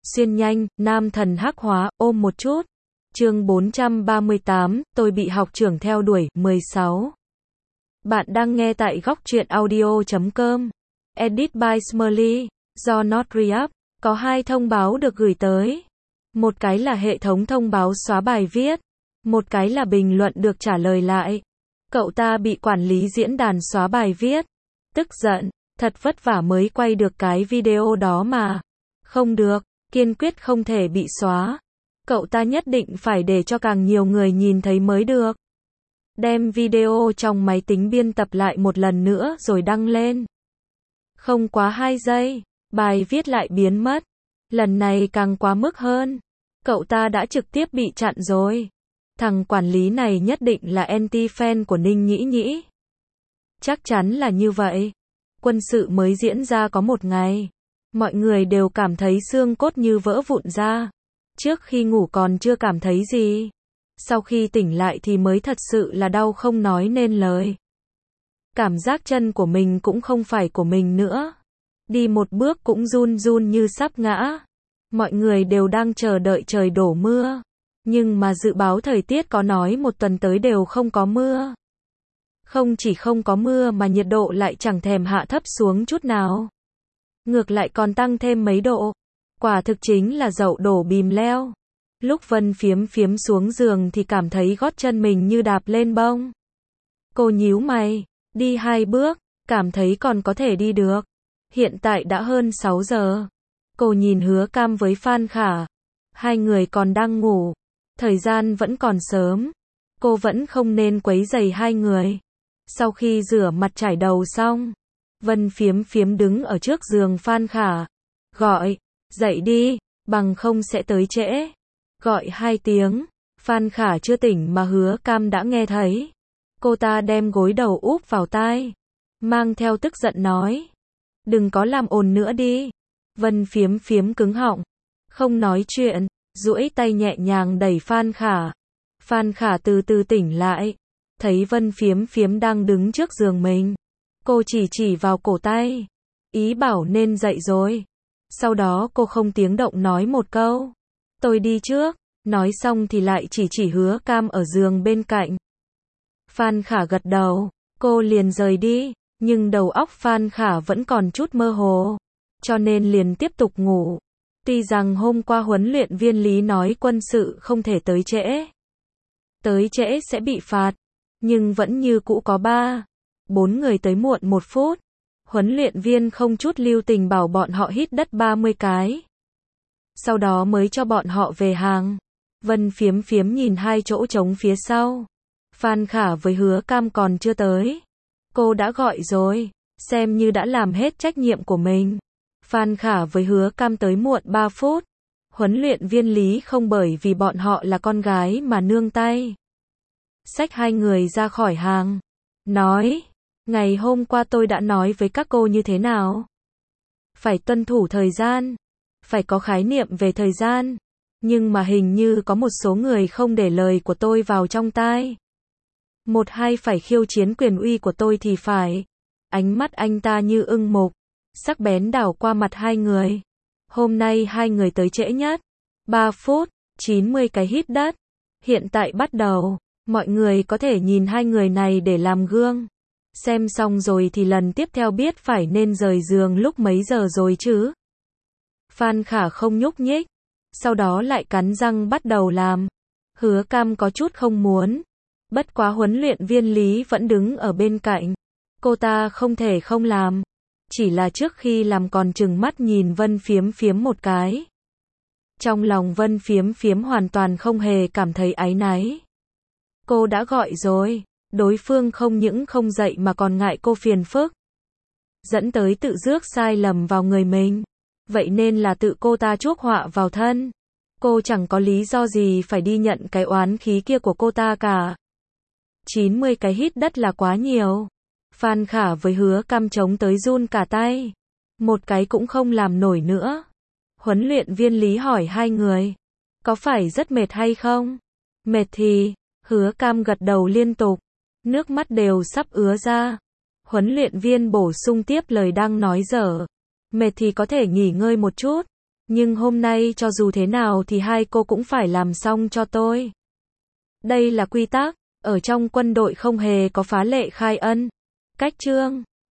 xuyên nhanh, nam thần hắc hóa, ôm một chút. Chương 438, tôi bị học trưởng theo đuổi, 16. Bạn đang nghe tại góc truyện audio.com. Edit by Smurly, do Not Re-up. Có hai thông báo được gửi tới. Một cái là hệ thống thông báo xóa bài viết. Một cái là bình luận được trả lời lại. Cậu ta bị quản lý diễn đàn xóa bài viết. Tức giận, thật vất vả mới quay được cái video đó mà. Không được, kiên quyết không thể bị xóa. Cậu ta nhất định phải để cho càng nhiều người nhìn thấy mới được. Đem video trong máy tính biên tập lại một lần nữa rồi đăng lên. Không quá 2 giây, bài viết lại biến mất. Lần này càng quá mức hơn. Cậu ta đã trực tiếp bị chặn rồi. Thằng quản lý này nhất định là anti-fan của Ninh Nhĩ Nhĩ. Chắc chắn là như vậy. Quân sự mới diễn ra có 1 ngày. Mọi người đều cảm thấy xương cốt như vỡ vụn ra. Trước khi ngủ còn chưa cảm thấy gì. Sau khi tỉnh lại thì mới thật sự là đau không nói nên lời. Cảm giác chân của mình cũng không phải của mình nữa. Đi một bước cũng run run như sắp ngã. Mọi người đều đang chờ đợi trời đổ mưa. Nhưng mà dự báo thời tiết có nói 1 tuần tới đều không có mưa. Không chỉ không có mưa mà nhiệt độ lại chẳng thèm hạ thấp xuống chút nào. Ngược lại còn tăng thêm mấy độ. Quả thực chính là dậu đổ bìm leo. Lúc Vân Phiếm Phiếm xuống giường thì cảm thấy gót chân mình như đạp lên bông. Cô nhíu mày, đi 2 bước, cảm thấy còn có thể đi được. Hiện tại đã hơn 6 giờ. Cô nhìn Hứa Cam với Phan Khả. Hai người còn đang ngủ. Thời gian vẫn còn sớm. Cô vẫn không nên quấy rầy hai người. Sau khi rửa mặt chải đầu xong, Vân Phiếm Phiếm đứng ở trước giường Phan Khả. Gọi, dậy đi, bằng không sẽ tới trễ. Gọi 2 tiếng, Phan Khả chưa tỉnh mà Hứa Cam đã nghe thấy. Cô ta đem gối đầu úp vào tai, mang theo tức giận nói. Đừng có làm ồn nữa đi. Vân Phiếm Phiếm cứng họng, không nói chuyện, duỗi tay nhẹ nhàng đẩy Phan Khả. Phan Khả từ từ tỉnh lại, thấy Vân Phiếm Phiếm đang đứng trước giường mình. Cô chỉ vào cổ tay, ý bảo nên dậy rồi. Sau đó cô không tiếng động nói một câu. Tôi đi trước, nói xong thì lại chỉ Hứa Cam ở giường bên cạnh. Phan Khả gật đầu, cô liền rời đi, nhưng đầu óc Phan Khả vẫn còn chút mơ hồ, cho nên liền tiếp tục ngủ. Tuy rằng hôm qua huấn luyện viên Lý nói quân sự không thể tới trễ. Tới trễ sẽ bị phạt, nhưng vẫn như cũ có 4 người tới muộn 1 phút. Huấn luyện viên không chút lưu tình bảo bọn họ hít đất 30 cái. Sau đó mới cho bọn họ về hàng. Vân Phiếm Phiếm nhìn 2 chỗ trống phía sau. Phan Khả với Hứa Cam còn chưa tới. Cô đã gọi rồi, xem như đã làm hết trách nhiệm của mình. Phan Khả với Hứa Cam tới muộn 3 phút. Huấn luyện viên Lý không bởi vì bọn họ là con gái mà nương tay. Xách 2 người ra khỏi hàng. Nói, ngày hôm qua tôi đã nói với các cô như thế nào? Phải tuân thủ thời gian. Phải có khái niệm về thời gian. Nhưng mà hình như có một số người không để lời của tôi vào trong tai. Một hay phải khiêu chiến quyền uy của tôi thì phải. Ánh mắt anh ta như ưng mục, sắc bén đảo qua mặt 2 người. Hôm nay 2 người tới trễ nhất. 3 phút, 90 cái hít đất. Hiện tại bắt đầu, mọi người có thể nhìn 2 người này để làm gương. Xem xong rồi thì lần tiếp theo biết phải nên rời giường lúc mấy giờ rồi chứ. Phan Khả không nhúc nhích, sau đó lại cắn răng bắt đầu làm. Hứa Cam có chút không muốn. Bất quá huấn luyện viên Lý vẫn đứng ở bên cạnh. Cô ta không thể không làm. Chỉ là trước khi làm còn trừng mắt nhìn Vân Phiếm Phiếm một cái. Trong lòng Vân Phiếm Phiếm hoàn toàn không hề cảm thấy áy náy. Cô đã gọi rồi. Đối phương không những không dậy mà còn ngại cô phiền phức. Dẫn tới tự rước sai lầm vào người mình. Vậy nên là tự cô ta chuốc họa vào thân. Cô chẳng có lý do gì phải đi nhận cái oán khí kia của cô ta cả. 90 cái hít đất là quá nhiều. Phan Khả với Hứa Cam chống tới run cả tay. Một cái cũng không làm nổi nữa. Huấn luyện viên Lý hỏi 2 người. Có phải rất mệt hay không? Mệt thì, Hứa Cam gật đầu liên tục. Nước mắt đều sắp ứa ra. Huấn luyện viên bổ sung tiếp lời đang nói dở. Mệt thì có thể nghỉ ngơi một chút. Nhưng hôm nay cho dù thế nào thì hai cô cũng phải làm xong cho tôi. Đây là quy tắc, ở trong quân đội không hề có phá lệ khai ân. Cách chương